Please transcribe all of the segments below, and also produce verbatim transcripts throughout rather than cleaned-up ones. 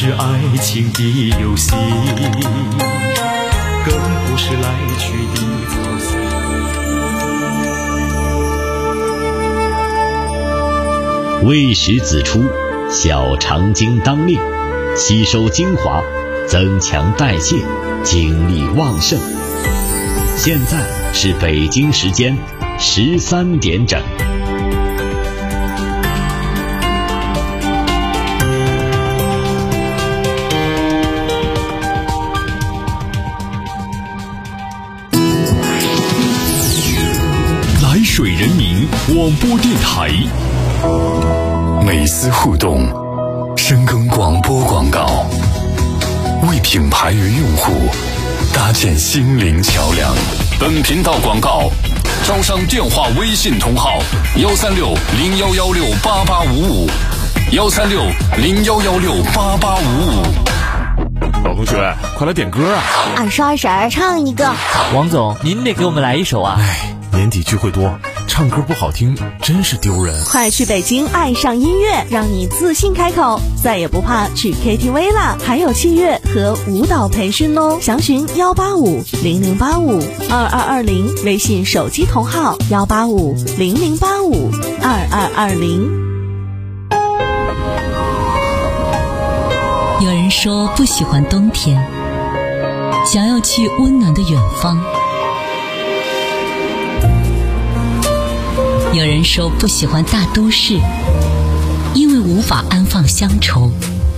是爱情的游戏，更不是来去的操心。 未时子出，小肠经当令，吸收精华，增强代谢，精力旺盛。现在是北京时间十三点整。 来水人民广播电台， 美思互动，深耕广播广告，为品牌与用户搭建心灵桥梁。 本频道广告招商电话微信同号幺三六零幺幺六八八五五幺三六零幺幺六八八五五。 老同学，快来点歌啊！ 二叔二婶唱一个。 王总，您得给我们来一首啊！ 哎，年底聚会多，唱歌不好听真是丢人。 快去北京爱上音乐，让你自信开口，再也不怕去 K T V 啦！还有器乐和舞蹈培训哦，详询幺八五零零八五二二二零，微信手机同号幺八五零零八五二二二零。 有人说不喜欢冬天，想要去温暖的远方。有人说不喜欢大都市，因为无法安放乡愁。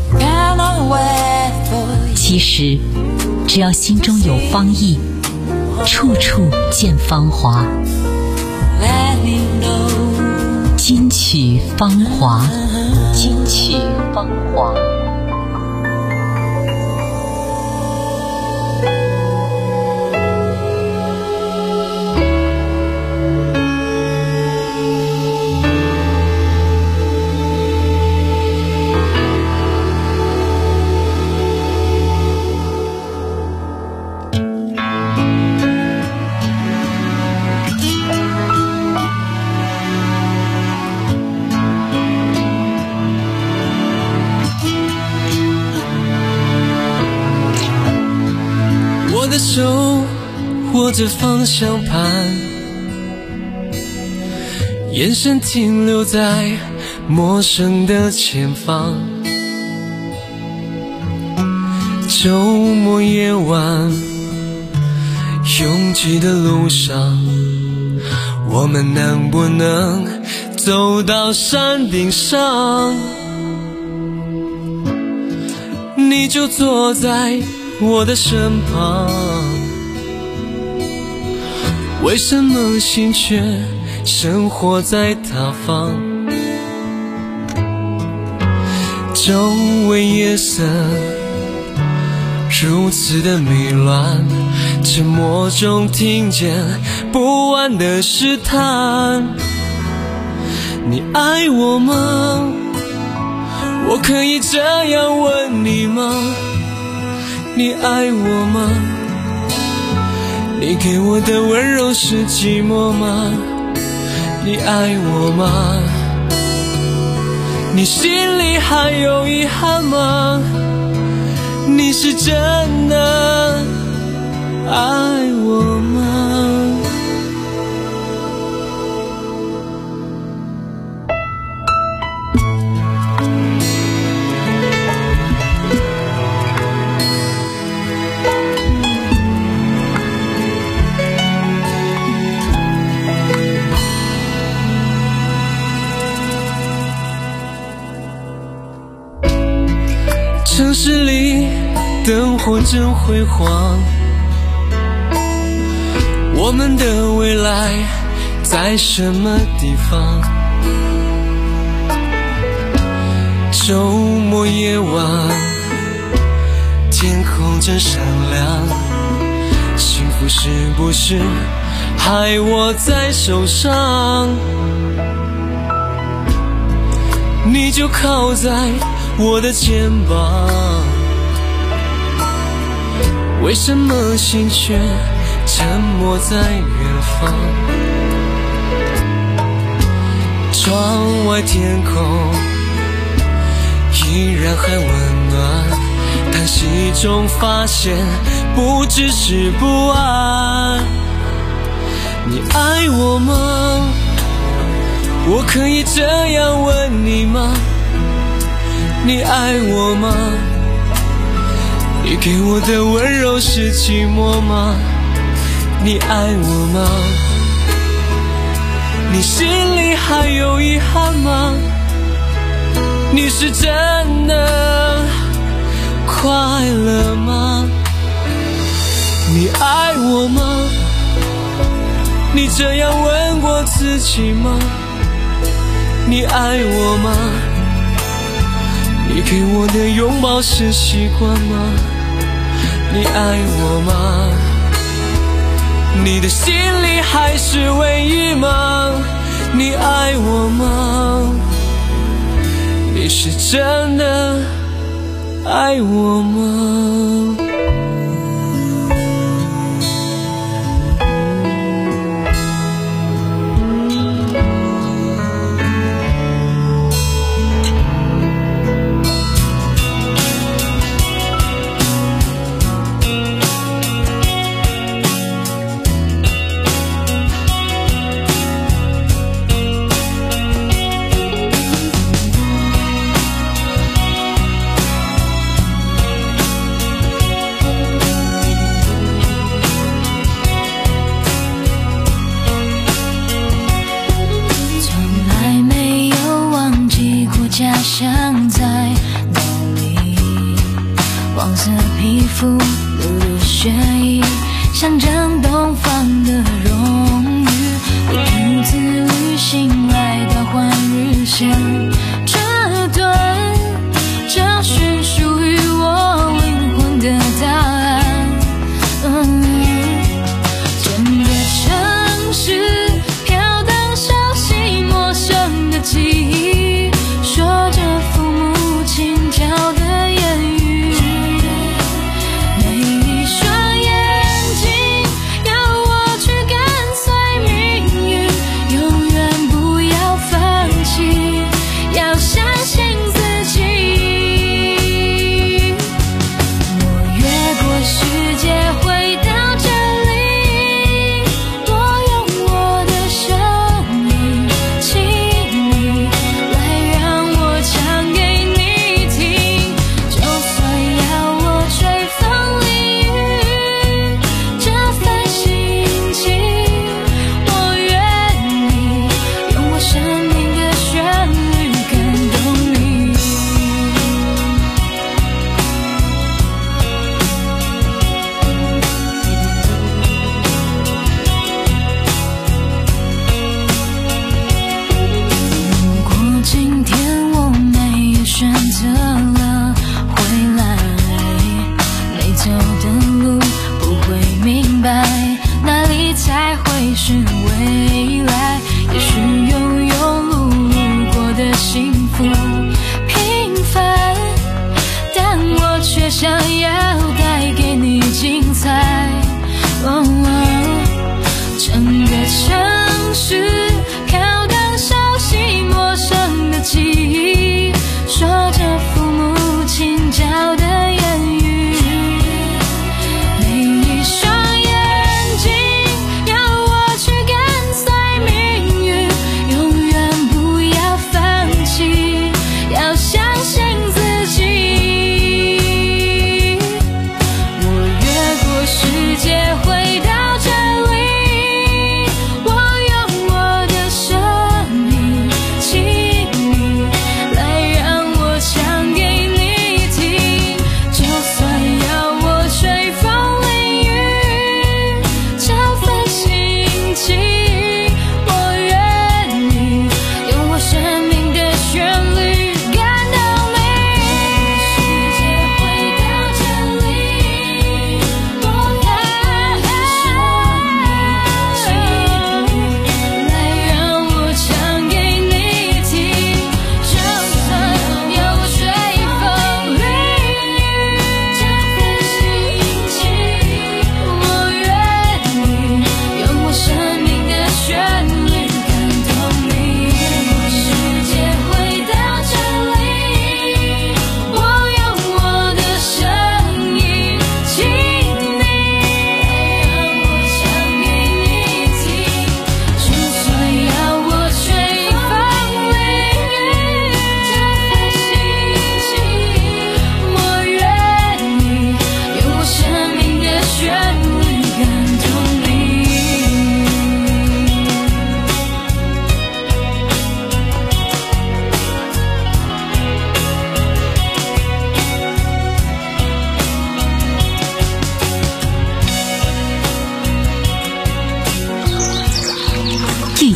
其实只要心中有芳意，处处见芳华。金曲芳华，金曲芳华。 我的手握着方向盘，眼神停留在陌生的前方。周末夜晚，拥挤的路上，我们能不能走到山顶上？你就坐在我的身旁，为什么心却生活在他方？周围夜色如此的迷乱，沉默中听见不安的试探。你爱我吗？我可以这样问你吗？你爱我吗？你给我的温柔是寂寞吗？你爱我吗？你心里还有遗憾吗？你是真的爱我吗？城市里灯火真辉煌，我们的未来在什么地方？周末夜晚，天空真闪亮，幸福是不是还握在手上？你就靠在我的肩膀，为什么心却沉默在远方？窗外天空依然很温暖，叹息中发现不只是不安。你爱我吗？我可以这样问你吗？你爱我吗？你给我的温柔是寂寞吗？你爱我吗？你心里还有遗憾吗？你是真的快乐吗？你爱我吗？你这样问过自己吗？你爱我吗？你给我的拥抱是习惯吗？你爱我吗？你的心里还是唯一吗？你爱我吗？你是真的爱我吗？ 家乡在哪里？黄色皮肤，露露血衣，象征东方的荣誉。我独自旅行来到换日线这段，找寻属于我灵魂的答案。嗯，整个城市飘荡熟悉陌生的记忆，说着父母亲教的言语，每一双眼睛要我去跟随命运，永远不要放弃，要相信自己。我越过世界回到这里，我用我的生命，请你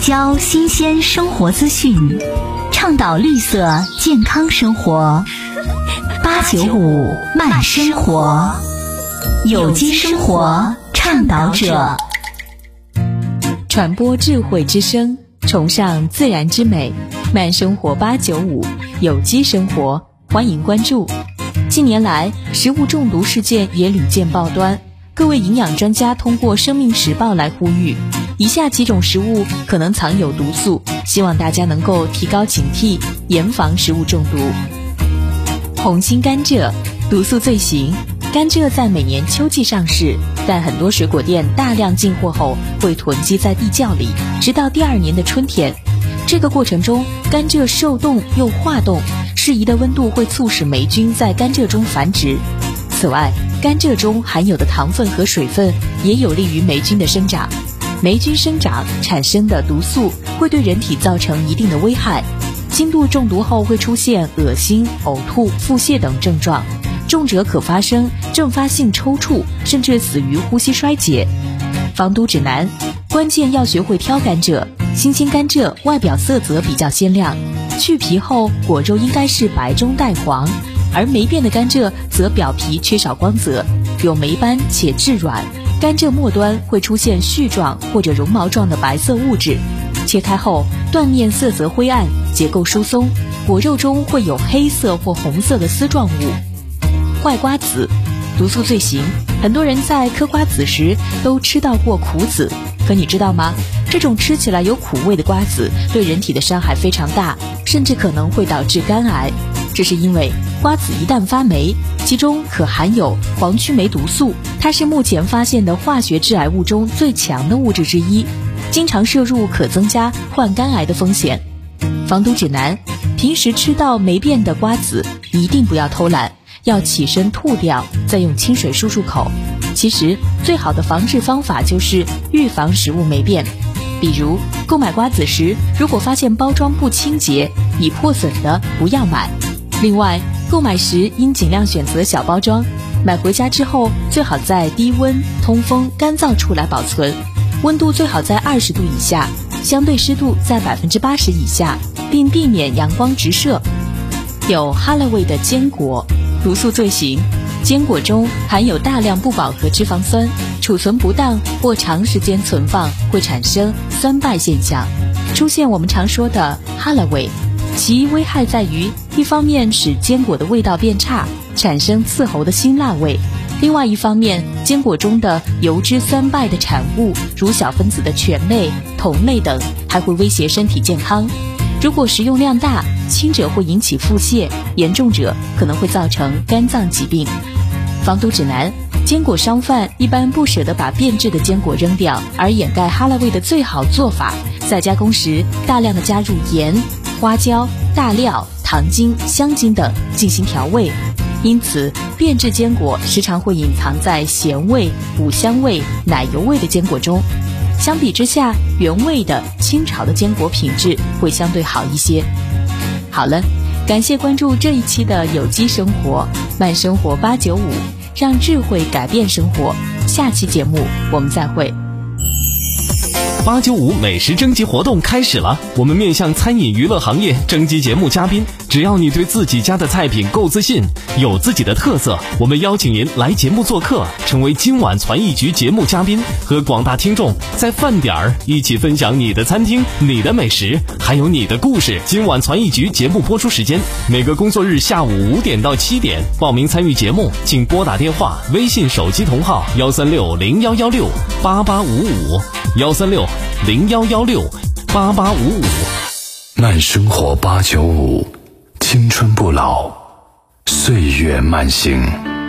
交新鲜生活资讯，倡导绿色健康生活。八九五慢生活，有机生活倡导者， 传播智慧之声，崇尚自然之美。慢生活八九五，有机生活，欢迎关注。近年来，食物中毒事件也屡见报端。各位营养专家通过《生命时报》来呼吁，以下几种食物可能藏有毒素，希望大家能够提高警惕，严防食物中毒。红心甘蔗，毒素罪行。甘蔗在每年秋季上市，但很多水果店大量进货后会囤积在地窖里，直到第二年的春天。这个过程中，甘蔗受冻又化冻，适宜的温度会促使霉菌在甘蔗中繁殖。此外，甘蔗中含有的糖分和水分也有利于霉菌的生长。霉菌生长产生的毒素会对人体造成一定的危害。轻度中毒后会出现恶心、呕吐、腹泻等症状，重者可发生阵发性抽搐，甚至死于呼吸衰竭。防毒指南：关键要学会挑甘蔗。新鲜甘蔗外表色泽比较鲜亮，去皮后果肉应该是白中带黄，而霉变的甘蔗则表皮缺少光泽，有霉斑且质软，甘蔗末端会出现絮状或者绒毛状的白色物质。切开后，断面色泽灰暗，结构疏松，果肉中会有黑色或红色的丝状物。坏瓜子，毒素罪行。很多人在嗑瓜子时都吃到过苦子，可你知道吗？这种吃起来有苦味的瓜子对人体的伤害非常大，甚至可能会导致肝癌。这是因为瓜子一旦发霉，其中可含有黄曲霉毒素，它是目前发现的化学致癌物中最强的物质之一，经常摄入可增加患肝癌的风险。防毒指南：平时吃到霉变的瓜子一定不要偷懒，要起身吐掉，再用清水漱漱口。其实最好的防治方法就是预防食物霉变。比如购买瓜子时，如果发现包装不清洁、已破损的不要买。另外，购买时应尽量选择小包装，买回家之后最好在低温、通风、干燥处来保存，温度最好在二十度以下，相对湿度在百分之八十以下，并避免阳光直射。有哈勒味的坚果，毒素罪行。坚果中含有大量不饱和脂肪酸，储存不当或长时间存放会产生酸败现象，出现我们常说的哈勒味。其危害在于，一方面使坚果的味道变差，产生刺喉的辛辣味；另外一方面，坚果中的油脂酸败的产物，如小分子的醛类、酮类等，还会威胁身体健康。如果食用量大，轻者会引起腹泻，严重者可能会造成肝脏疾病。防毒指南：坚果商贩一般不舍得把变质的坚果扔掉，而掩盖哈拉味的最好做法，在加工时大量的加入盐、花椒、大料、糖精、香精等进行调味。因此，变质坚果时常会隐藏在咸味、五香味、奶油味的坚果中。相比之下，原味的清炒的坚果品质会相对好一些。好了，感谢关注这一期的有机生活慢生活八九五，让智慧改变生活。下期节目我们再会。 八九五美食征集活动开始了，我们面向餐饮娱乐行业征集节目嘉宾，只要你对自己家的菜品够自信，有自己的特色，我们邀请您来节目做客，成为今晚传艺局节目嘉宾，和广大听众在饭点儿一起分享你的餐厅、你的美食，还有你的故事。今晚传艺局节目播出时间每个工作日下午五点到七点，报名参与节目请拨打电话、微信手机同号幺三六零幺幺六八八五五幺三六零幺幺六八八五五。 慢生活八九五，青春不老，岁月慢行。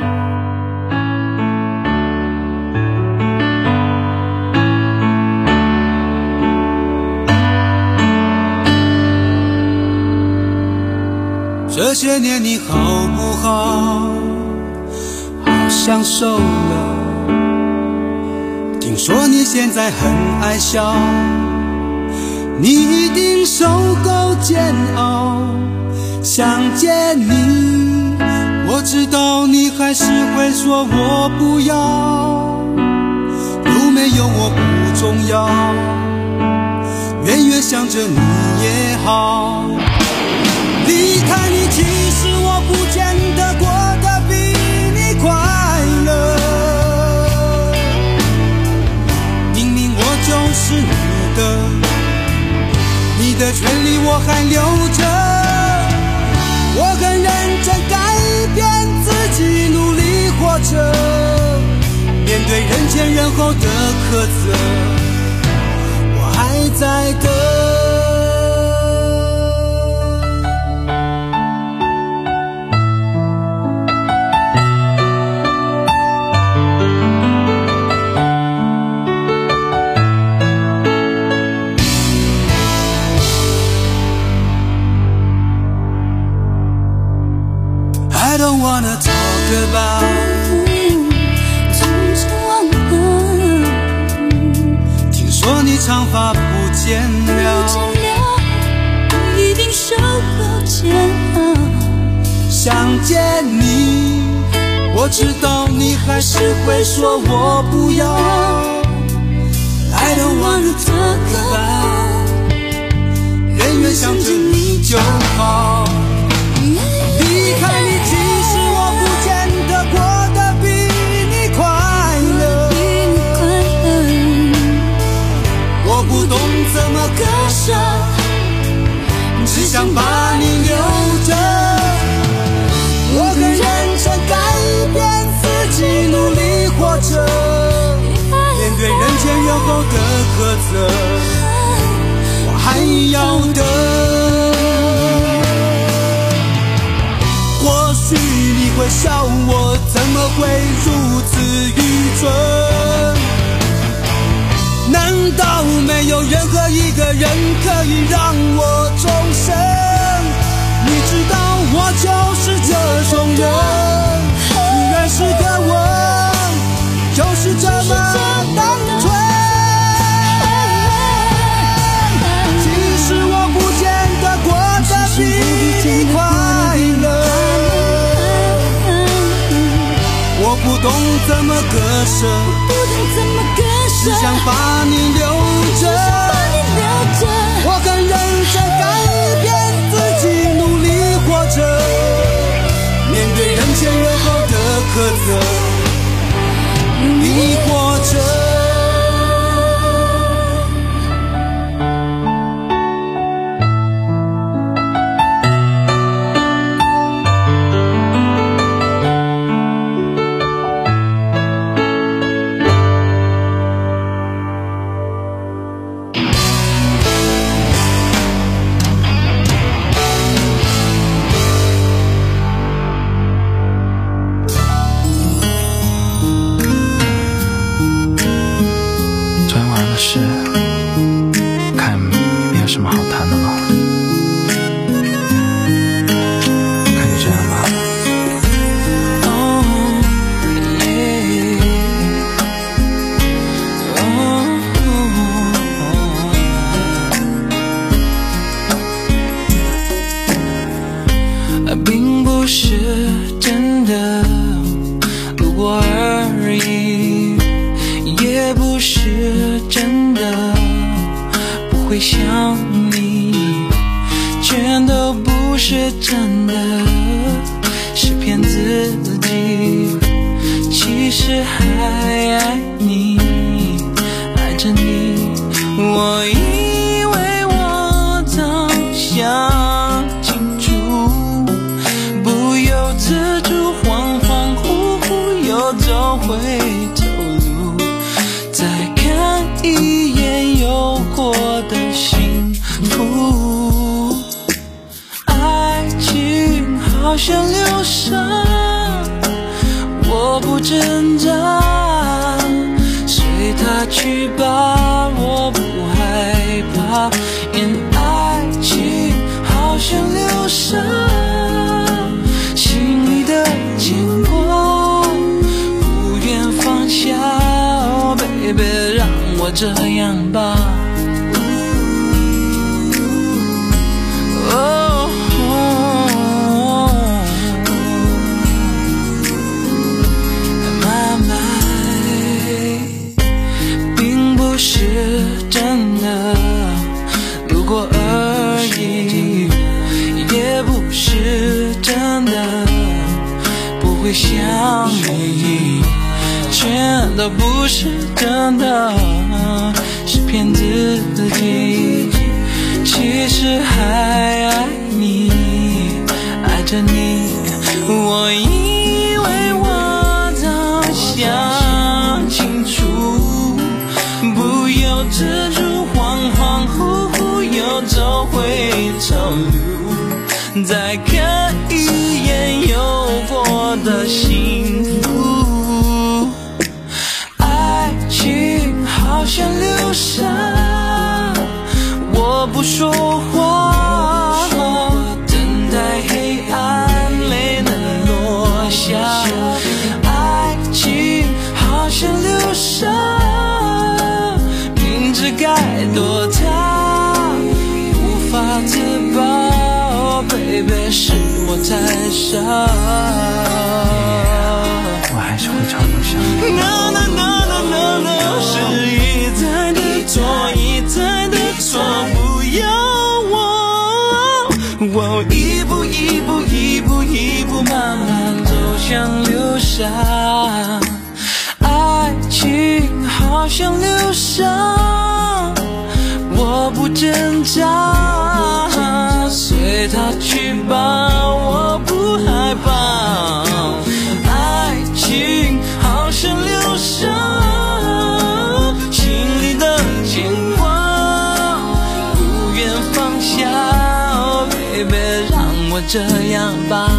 这些年你好不好？好像瘦了。听说你现在很爱笑，你一定受够煎熬。想见你，我知道你还是会说我不要。有没有我不重要， 远远想着你也好。离开你，其实我不见得过得比你快乐。明明我就是你的，你的权利我还留着。我很认真改变自己，努力活着，面对人前人后的苛责，我还在等。I don't wanna talk about 从前忘了，听说你长发不见了， 一定受了煎熬。 想见你，我知道你还是会说我不要。I don't wanna talk about 远远想着你就好。离开你，其实我不见得过得比你快乐。我不懂怎么割舍，只想把你留着。我很认真改变自己，努力活着，面对人前人后的苛责，我还要等。或许你会笑我怎么会如此愚蠢，难道没有任何一个人可以让我终身？你知道我就是这种人，你认识的我就是这么单纯。其实我不见得过得比你快乐，我不懂怎么割舍，只想把你留着。我很认真改变自己，努力活着，面对人前人后的苛责，你活着。 并不是真的路过而已，也不是真的不会想你，全都不是真的，是骗自己，其实还爱你，爱着你。我以为我早想清楚，不由自主恍恍惚惚又走回头路，再看一眼有过的幸福。爱情好像流沙，我不挣扎，随它去吧，我不害怕。因爱情好像流沙，心里的牵挂不愿放下。哦 baby 让我这样吧。哦妈妈，并不是真的是真的，不会想你，全都不是真的，是骗自己。其实还爱你，爱着你，我以为我早想清楚，不由自主恍恍惚惚又走回头路，再看一眼有过的幸福。爱情好像流沙，我不说话，等待黑暗没能落下。爱情好像流沙，明知该躲它，无法自拔。Baby， 是我太傻， 我还是会常常想你。 No no no no no no， 是一再的错，一再的错，不要我，我一步一步一步一步慢慢走向流沙。爱情好像流沙，我不挣扎，随它去吧，我不害怕。爱情好像流沙，心里的牵挂不愿放下。Oh baby， 让我这样吧。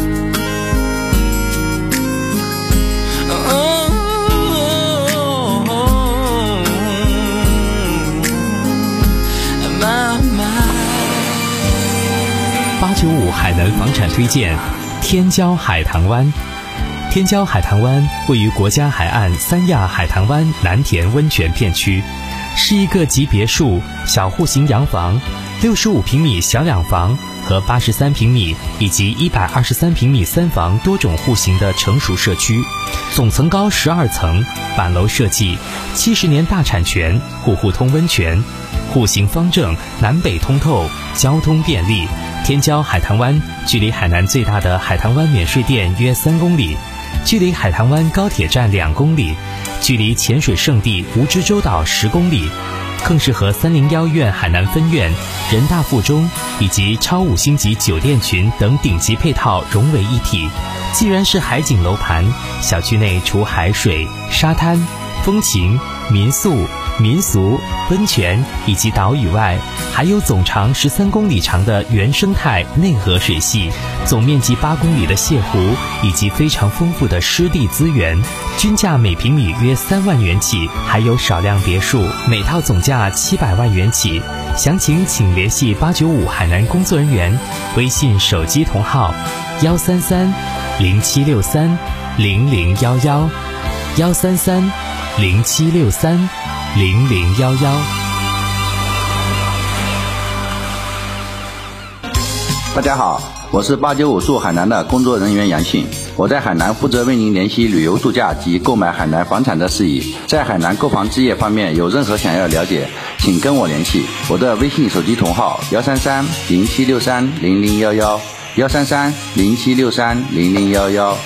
八九五海南房产推荐天骄海棠湾。天骄海棠湾位于国家海岸三亚海棠湾南田温泉片区，是一个集别墅、小户型洋房、六十五平米小两房和八十三平米以及一百二十三平米三房多种户型的成熟社区，总层高十二层，板楼设计，七十年大产权，户户通温泉，户型方正，南北通透，交通便利。天骄海棠湾距离海南最大的海棠湾免税店约三公里，距离海棠湾高铁站两公里，距离潜水圣地蜈支洲岛十公里，更是和三零幺院海南分院、人大附中以及超五星级酒店群等顶级配套融为一体。既然是海景楼盘，小区内除海水、沙滩、风情、民宿、民俗、温泉以及岛屿外，还有总长十三公里长的原生态内河水系，总面积八公里的泻湖，以及非常丰富的湿地资源，均价每平米约三万元起，还有少量别墅，每套总价七百万元起。详情请联系八九五海南工作人员，微信手机同号幺三三零七六三零零幺幺幺三三零七六三零零幺幺。 大家好，我是八九五住海南的工作人员杨信，我在海南负责为您联系旅游度假及购买海南房产的事宜。在海南购房置业方面有任何想要了解，请跟我联系，我的微信手机同号幺三三零七六三零零幺幺幺三三零七六三零零幺幺。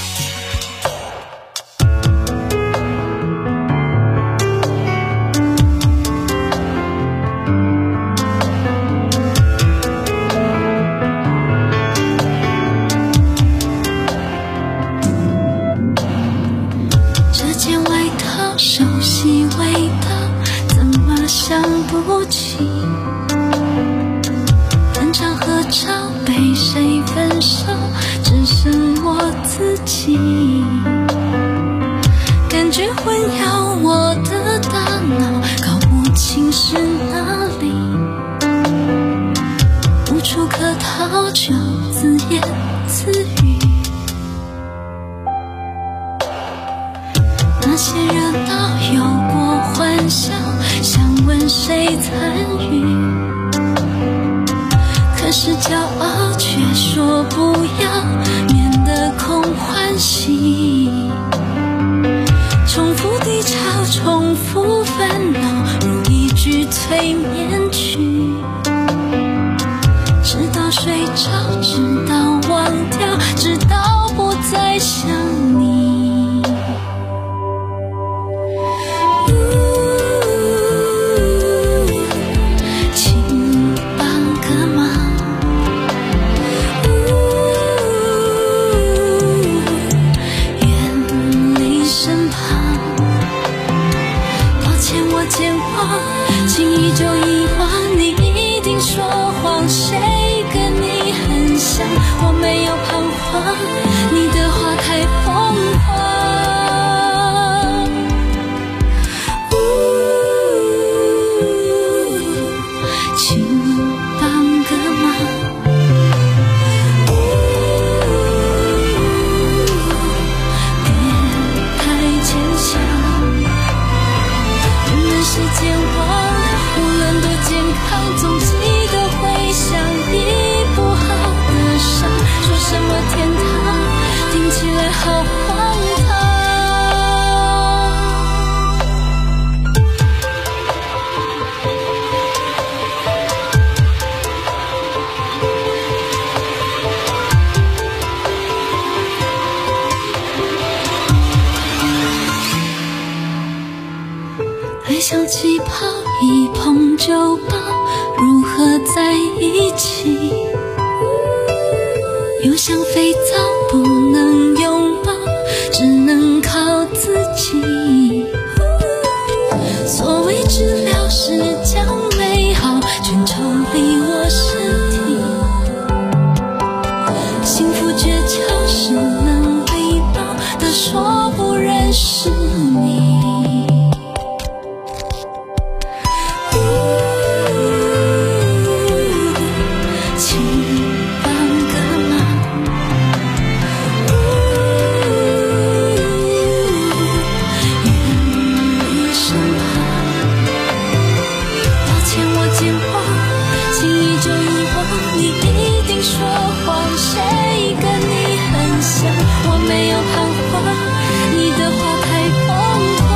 感觉混淆我的大脑，搞不清是哪里，无处可逃就自言自语。那些热闹有过欢笑，想问谁参与，可是骄傲却说不要，免得空欢喜。重复低潮，重复烦恼，如一句催眠曲，直到睡找，直到忘掉，直到不再想你。请帮个忙，远离身旁。抱歉我健忘，轻易就遗忘，你一定说谎，谁跟你很像？我没有彷徨，你的话太疯狂。请帮个忙，别太坚强。人们是健忘，无论多健康，总记得回想医不好的伤。说什么天堂，听起来好荒唐。爱像气泡，一碰就爆，如何在一起？又像肥皂，不能拥抱，只能靠自己。所谓治疗是将美好全抽离我身体，幸福诀窍是能礼貌地说不认识你。我没有彷徨，你的话太疯狂。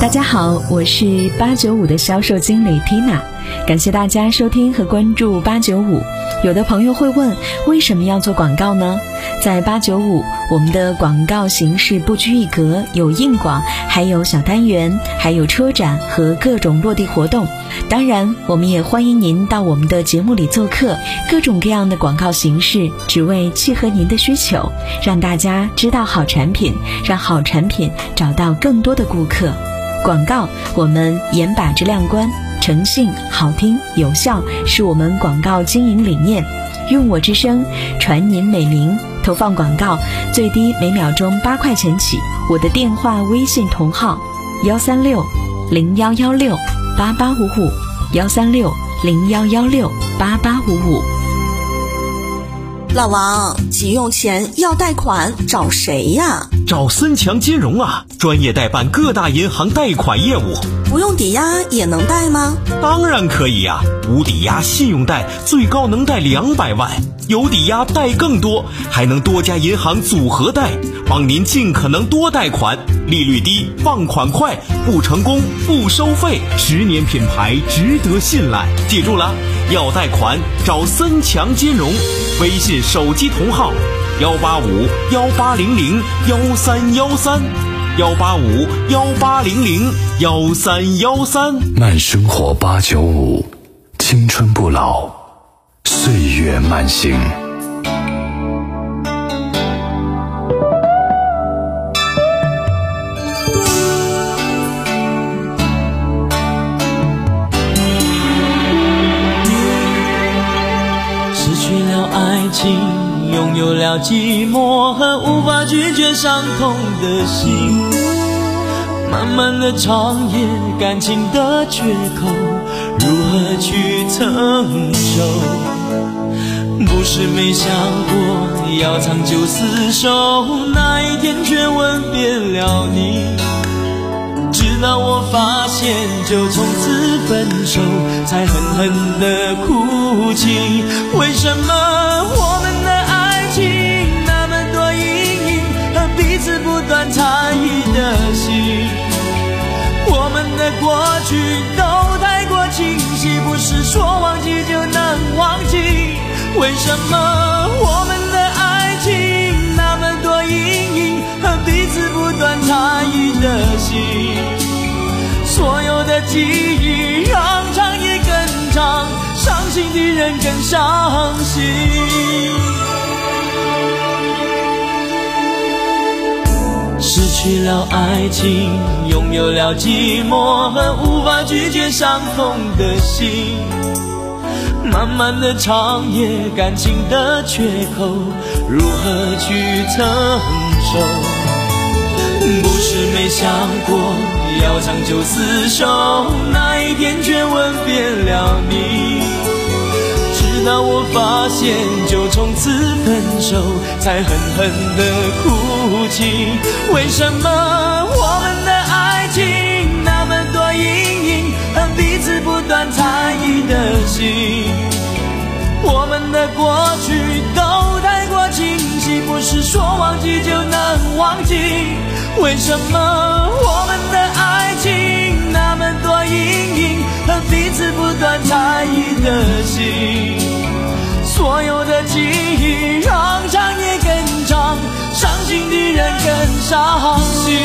大家好，我是八九五的销售经理 Tina， 感谢大家收听和关注八九五。有的朋友会问，为什么要做广告呢？在八九五，我们的广告形式不拘一格，有硬广，还有小单元，还有车展和各种落地活动。当然，我们也欢迎您到我们的节目里做客，各种各样的广告形式，只为契合您的需求，让大家知道好产品，让好产品找到更多的顾客。广告，我们严把质量关，诚信、好听、有效是我们广告经营理念。用我之声传您美名，投放广告最低每秒钟八块钱起。我的电话微信同号幺三六零幺幺六八八五五幺三六零幺幺六八八五五。 老王，急用钱要贷款找谁呀？ 找森强金融啊，专业代办各大银行贷款业务。 不用抵押也能贷吗？ 当然可以呀、啊，无抵押信用贷最高能贷两百万，有抵押贷更多，还能多家银行组合贷，帮您尽可能多贷款，利率低，放款快，不成功不收费，十年品牌值得信赖。记住了，要贷款找森强金融，微信手机同号幺八五幺八零零幺三幺三幺八五幺八零零幺三幺三。 慢生活八九五，青春不老，岁月慢行。 失去了爱情，拥有了寂寞和无法拒绝伤痛的心，漫漫的长夜，感情的缺口，如何去承受？不是没想过要长久厮守，那一天却吻别了你，直到我发现就从此分手，才狠狠地哭泣。为什么我们的爱情那么多阴影和彼此不断猜疑的心，我们的过去都太过清晰，不是说忘记就能忘记。为什么我们的爱情那么多阴影和彼此不断猜疑的心，所有的记忆让长夜更长，伤心的人更伤心。失去了爱情，拥有了寂寞和无法拒绝伤痛的心，漫漫的长夜，感情的缺口，如何去承受？不是没想过要长久厮守，那一天却吻别了你，直到我发现就从此分手，才狠狠地哭泣。为什么我们的爱情那么多阴影和彼此不断猜疑的心，我们的过去都太过清晰，不是说忘记就能忘记。为什么我们的爱情那么多阴影和彼此不断猜疑的心，所有的记忆让长夜更长，伤心的人更伤心。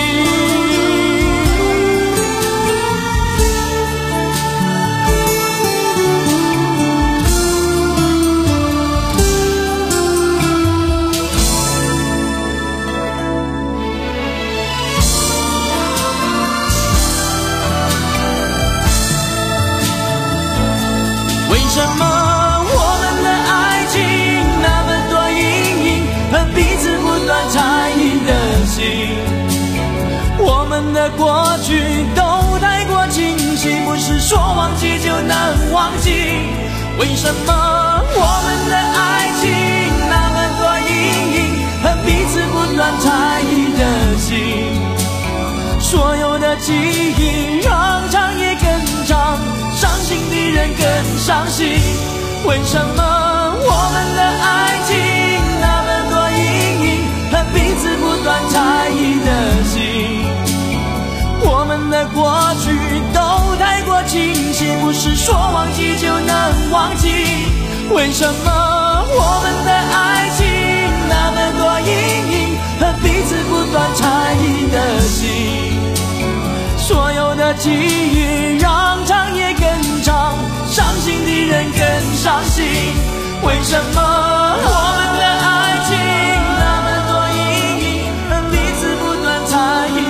为什么我们的爱情那么多阴影和彼此不断猜疑的心，我们的过去都太过清晰，不是说忘记就能忘记。为什么我们的爱情那么多阴影和彼此不断猜疑的心，所有的记忆让长夜更长，伤心的人更伤心。为什么我们的爱情那么多阴影和彼此不断猜疑的心，我们的的过去都太过清晰，不是说忘记就能忘记。为什么我们的爱情那么多阴影和彼此不断猜疑的心？所有的际遇让长夜更长，伤心的人更伤心。为什么我们的爱情那么多阴影和彼此不断猜疑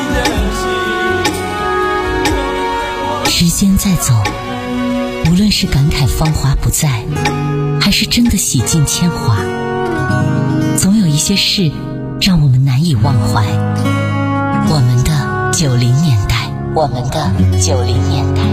的心？ 时间在走，无论是感慨芳华不再，还是真的洗尽铅华，总有一些事让我们难以忘怀。我们的九零年代，我们的九零年代。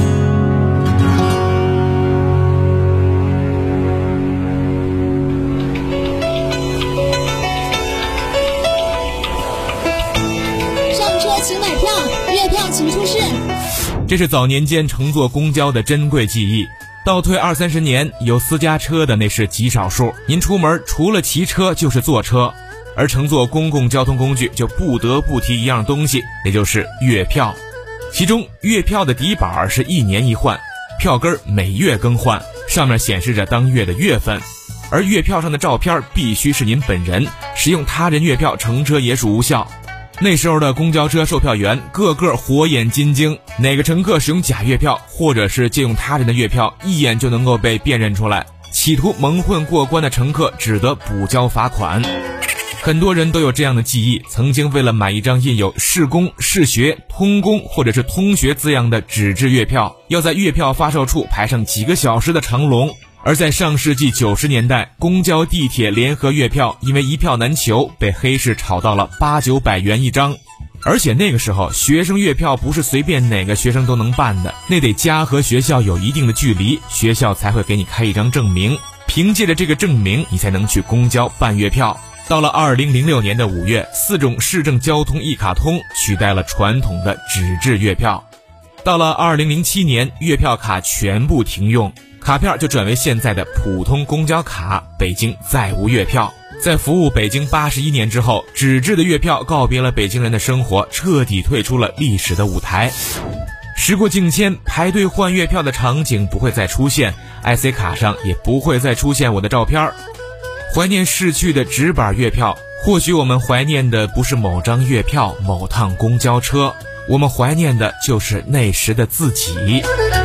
上车请买票，月票请出示。 这是早年间乘坐公交的珍贵记忆。倒退二三十年，有私家车的那是极少数。您出门除了骑车就是坐车，而乘坐公共交通工具就不得不提一样东西，也就是月票。其中月票的底板是一年一换，票根每月更换，上面显示着当月的月份。而月票上的照片必须是您本人，使用他人月票乘车也属无效。那时候的公交车售票员个个火眼金睛，哪个乘客使用假月票或者是借用他人的月票，一眼就能够被辨认出来。企图蒙混过关的乘客只得补交罚款。很多人都有这样的记忆，曾经为了买一张印有市公、市学、通公或者是通学字样的纸质月票，要在月票发售处排上几个小时的长龙。而在上世纪九十年代，公交、地铁联合月票因为一票难求，被黑市炒到了八九百元一张。而且那个时候，学生月票不是随便哪个学生都能办的，那得家和学校有一定的距离，学校才会给你开一张证明，凭借着这个证明，你才能去公交办月票。到了二零零六年的五月，四种市政交通一卡通取代了传统的纸质月票。到了二零零七年，月票卡全部停用，卡片就转为现在的普通公交卡，北京再无月票。在服务北京八十一年之后，纸质的月票告别了北京人的生活，彻底退出了历史的舞台。时过境迁，排队换月票的场景不会再出现， I C 卡上也不会再出现我的照片。怀念逝去的纸板月票，或许我们怀念的不是某张月票、某趟公交车，我们怀念的就是那时的自己。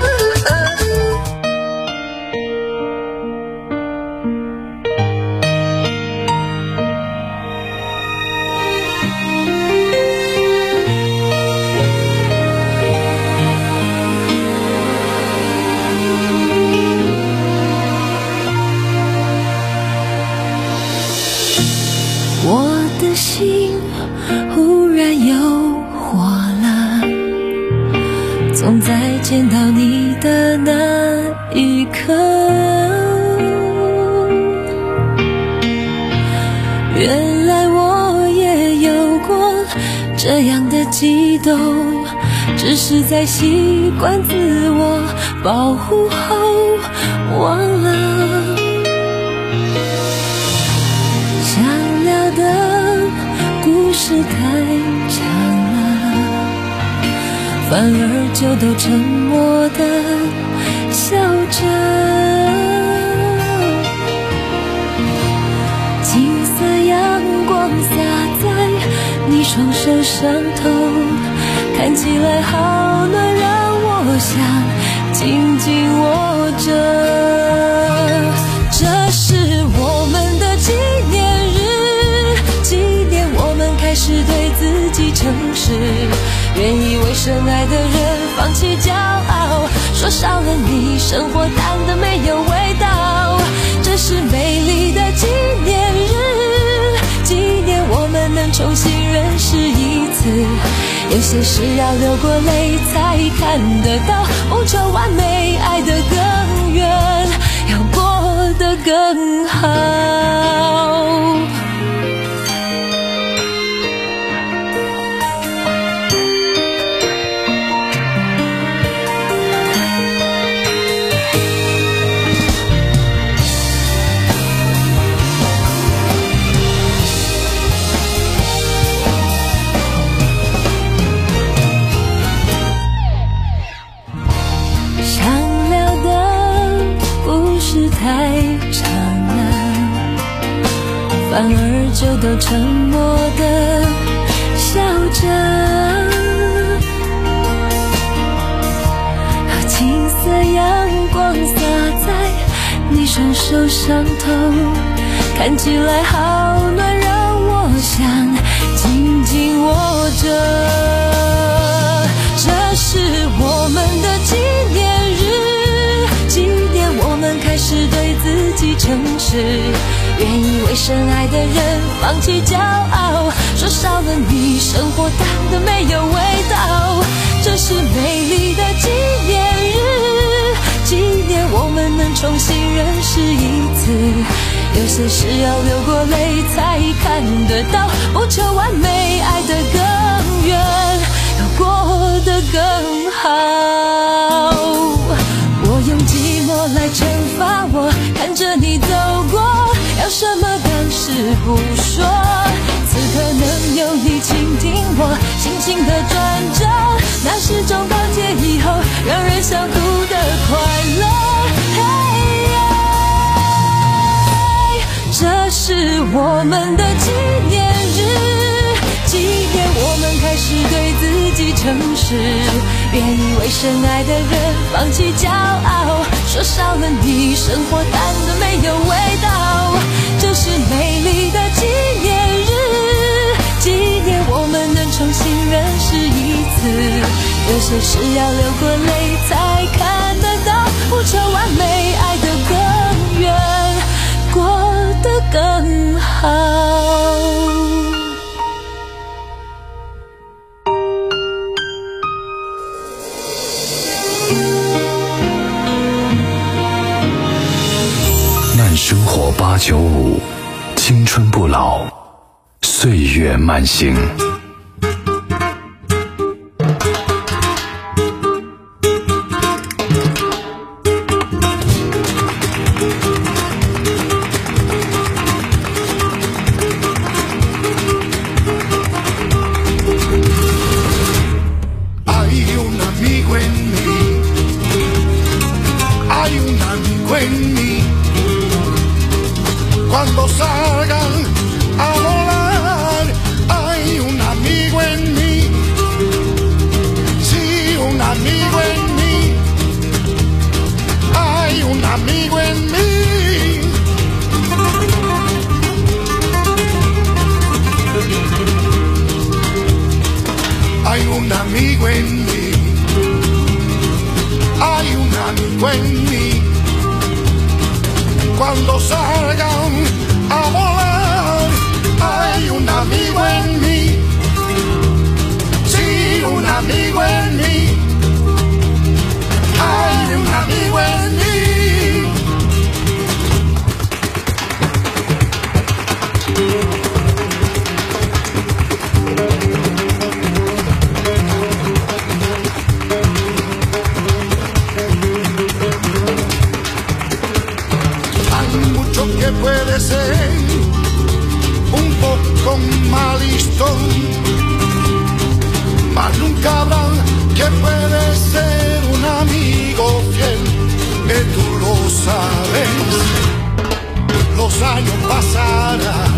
心忽然有火了，总在见到你的那一刻，原来我也有过这样的激动，只是在习惯自我保护后忘了想聊的故事太长了，反而就都沉默地笑着。金色阳光洒在你双手上头，看起来好暖，让我想紧紧握着。这是我们的纪念日，纪念我们开始对自己诚实，愿意为深爱的人放弃骄傲，说少了你生活淡得没有味道。这是美丽的纪念日，纪念我们能重新认识一次，有些事要流过泪才看得到，不求完美，爱得更远，要过得更好。 都沉默地笑着，青色阳光洒在你双手上头，看起来好暖，让我想紧紧握着。这是我们的纪念日，纪念我们开始对自己诚实，愿意为深爱的人放弃骄傲，说少了你生活淡得没有味道。这是美丽的纪念日，纪念我们能重新认识一次，有些事要流过泪才看得到，不求完美，爱得更远，要过得更好。我用寂寞来惩罚我，看着你走过，要什么当时不说，此刻能有你倾听我心情的转折，那是种告诫以后让人想哭的快乐。这是我们的纪念日，纪念我们开始对自己诚实，愿意为深爱的人放弃骄傲，说少了你生活淡得没有味道。这是美丽的纪念日，纪念我们能重新认识一次，有些事要流过泪才看得到，不求完美，爱得更远，过得更好。 慢生活八九五，青春不老，岁月慢行。 Cuando salgan a volar, hay un amigo en mí, sí, un amigo en mí, hay un amigo en mí. Hay un amigo en mí, hay un amigo en mí. Cuando salgan a volar, hay un amigo en mí, sí, un amigo en mí, hay un amigo en mí. Que puede ser un poco malistón, mas nunca habrá que puede ser un amigo fiel, que tú lo sabes. Los años pasarán,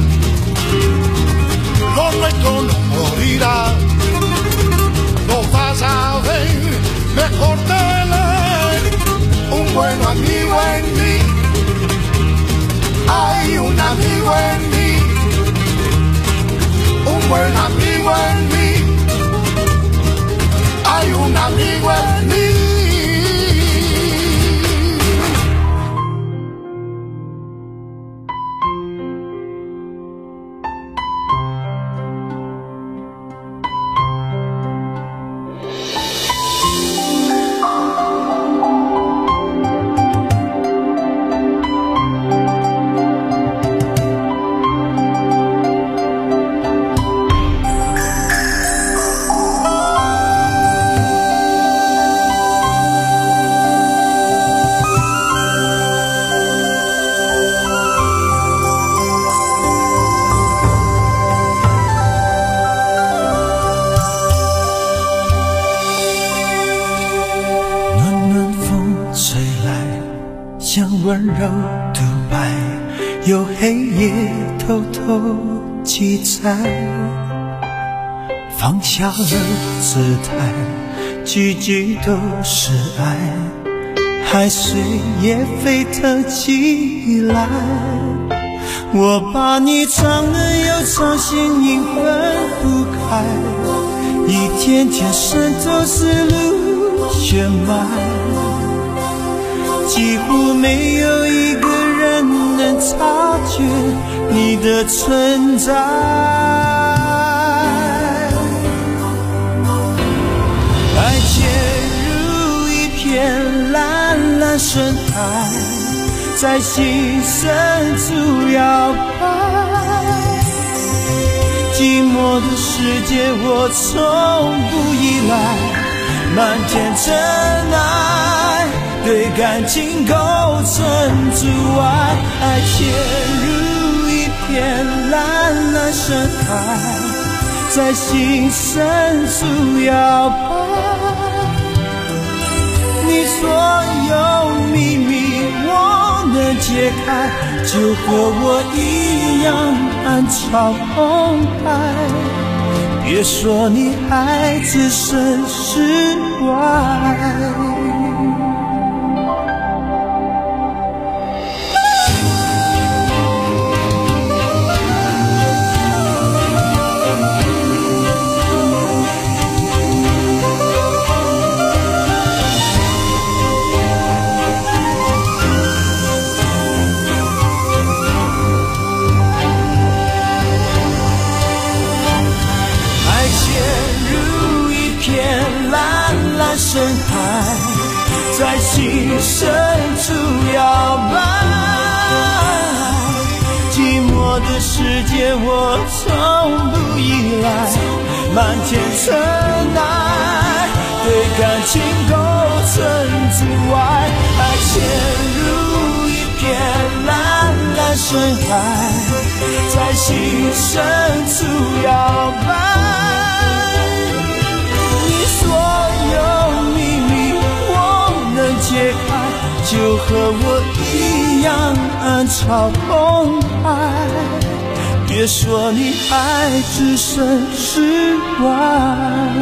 lo nuestro no morirá, no vas a ver mejor tener un buen amigo en mí. Hay un amigo en mí, un buen amigo en mí, hay un amigo en mí. 温柔独白，有黑夜偷偷记载，放下了姿态，句句都是爱，海水也沸腾起来。我把你唱得又唱，心灵分不开，一天天渗透思路血脉，几乎没有一个人能察觉你的存在。爱潜入一片蓝蓝深海，在心深处摇摆，寂寞的世界我从不依赖，漫天尘埃对感情构成阻碍。爱潜入一片蓝蓝深海，在心深处摇摆，你所有秘密我能解开，就和我一样暗潮澎湃。别说你还置身事外，深海在心深处摇摆，寂寞的世界我从不依赖，漫天尘埃对感情构成阻碍。爱潜入一片蓝蓝深海，在心深处摇摆，你所有解开，就和我一样暗潮澎湃。别说你还置身事外，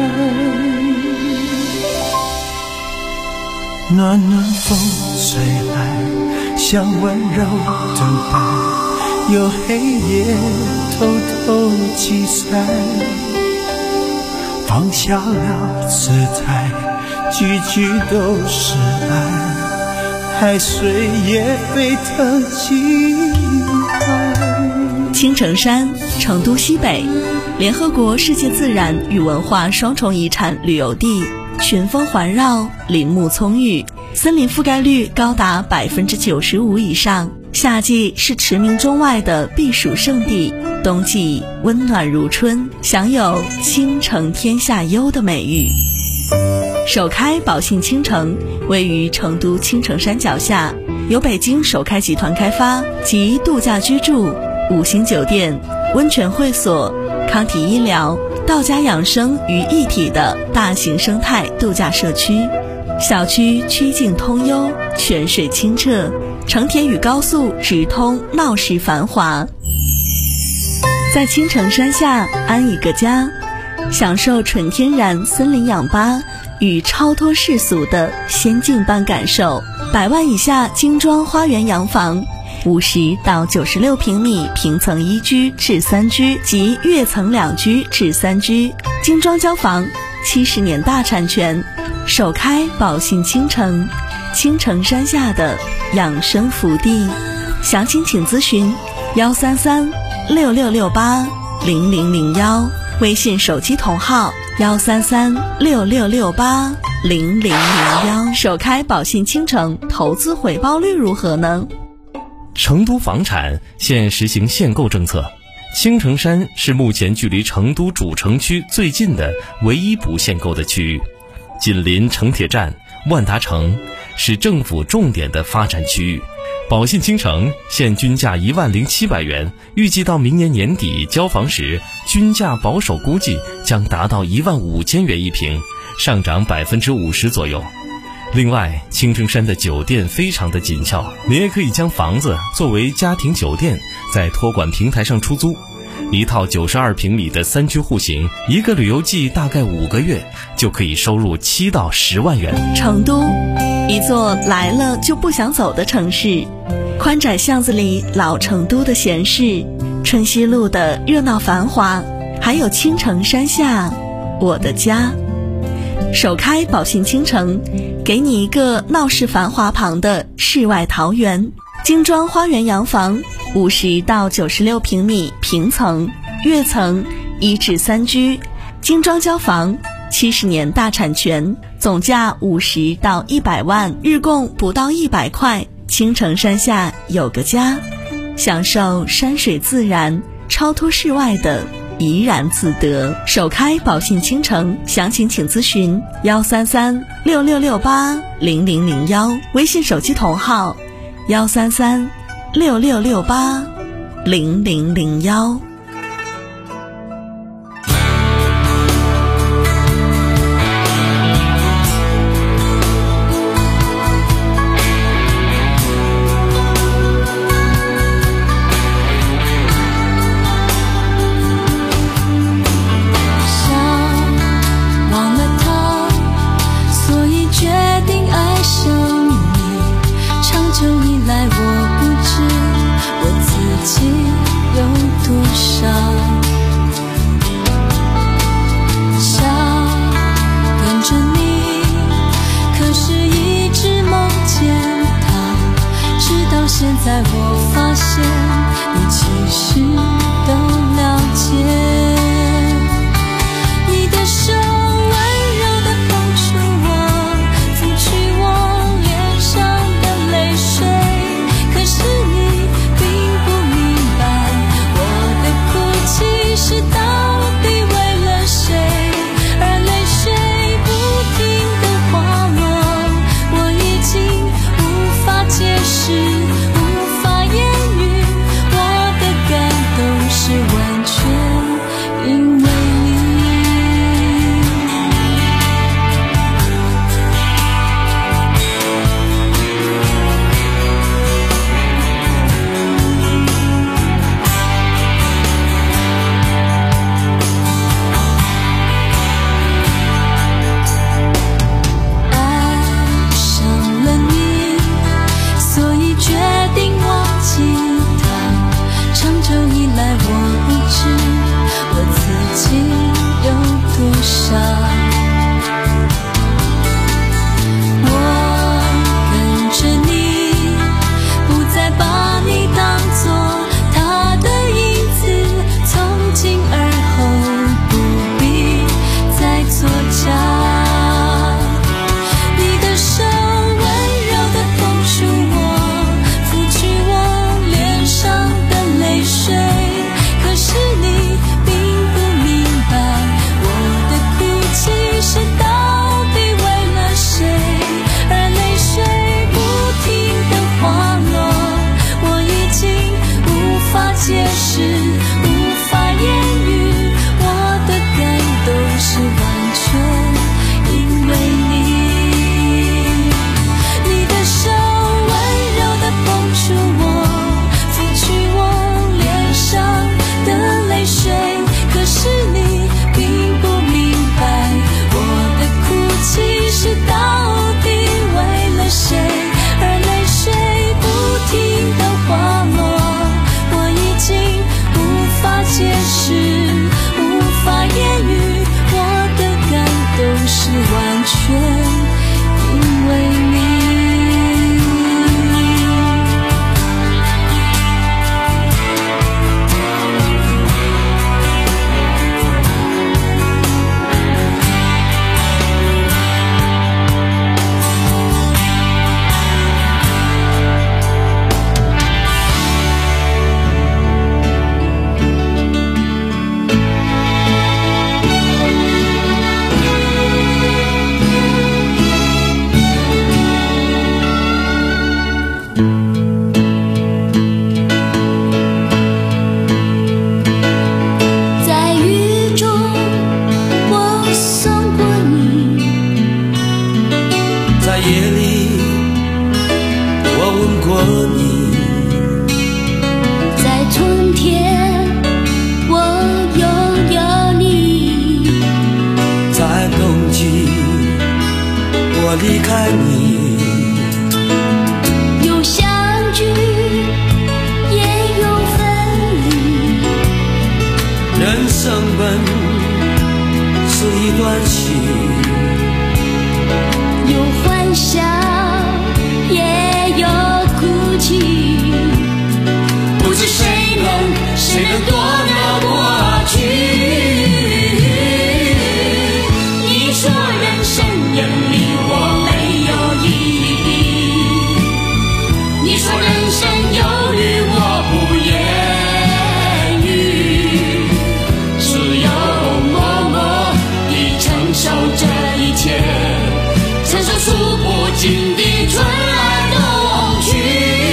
暖暖风吹来，像温柔的爱，有黑夜偷偷记载，放下了姿态，句句都是爱，海水也沸腾起来。 青城山，成都西北，联合国世界自然与文化双重遗产旅游地，群峰环绕，林木葱郁，森林覆盖率高达百分之九十五以上。夏季是驰名中外的避暑胜地，冬季温暖如春，享有倾城天下优的美誉。首开宝信倾城位于成都青城山脚下，由北京首开集团开发，集度假居住、五星酒店、温泉会所、康体医疗、道家养生于一体的大型生态度假社区。小区曲径通幽，泉水清澈，成田与高速直通，闹市繁华。在青城山下安一个家，享受纯天然森林氧吧与超脱世俗的仙境般感受。百万以下精装花园洋房，五十到九十六平米平层一居至三居及跃层两居至三居，精装交房，七十年大产权。首开宝信倾城，青城山下的养生福地。详情请咨询幺三三六六六八零零零幺，微信手机同号幺三三六六六八零零零幺。首开宝信倾城，投资回报率如何呢？ 成都房产现实行限购政策，青城山是目前距离成都主城区最近的唯一不限购的区域，紧邻城铁站、万达城，是政府重点的发展区域。宝信倾城现均价一万零七百元，预计到明年年底交房时，均价保守估计将达到一万五千元一平，上涨百分之五十左右。另外，青城山的酒店非常的紧俏，你也可以将房子作为家庭酒店，在托管平台上出租， 一套九十二平米的三居户型，一个旅游季大概五个月就可以收入七到十万元。 成都，一座来了就不想走的城市，宽窄巷子里老成都的闲适，春熙路的热闹繁华，还有青城山下我的家。首开宝信倾城，给你一个闹市繁华旁的世外桃源。精装花园洋房，五十到九十六平米平层、跃层、一至三居，精装交房，七十年大产权，总价五十到一百万，日供不到一百块。青城山下有个家，享受山水自然，超脱世外的怡然自得。首开宝信倾城，详情请咨询幺三三六六六八零零零幺，微信手机同号幺三三六六六八零零零幺。 现在我发现你其实都了解，你的手温柔地碰触我，拂去我脸上的泪水，可是你并不明白我的哭泣是到底为了谁，而泪水不停地滑落，我已经无法解释，完全因为爱上了你，所以决定忘记他，长久以来我我自己有多傻，我跟着你，不再把你当作他的影子，从今而后不必再作假。你的手温柔地碰触我，拂去我脸上的泪水，可是你并不明白我的哭离开你， 有相聚也有分离， 人生本是一段戏， 有欢笑也有哭泣， 不知谁能谁能躲得过去。你说人生有你我没有意义，你说人生有雨我不言语，只有默默地承受这一切，承受数不尽的春来冬去。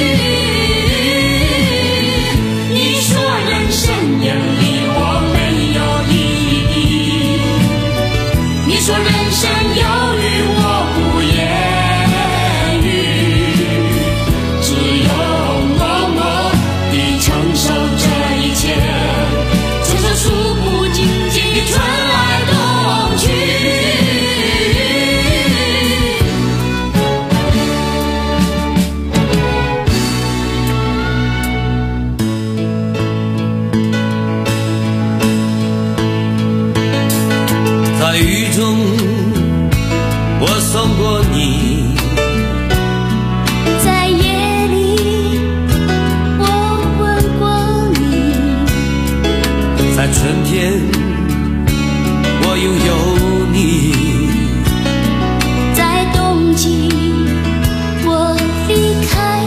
你说人生有你我没有意义，你说人生有雨我不言语，只有默默地承受这一切，承受数不尽的春来冬去。在雨中我送过你， 在夜里我吻过你， 在春天我拥有你， 在冬季我离开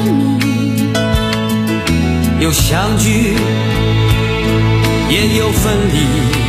你， 有相聚也有分离，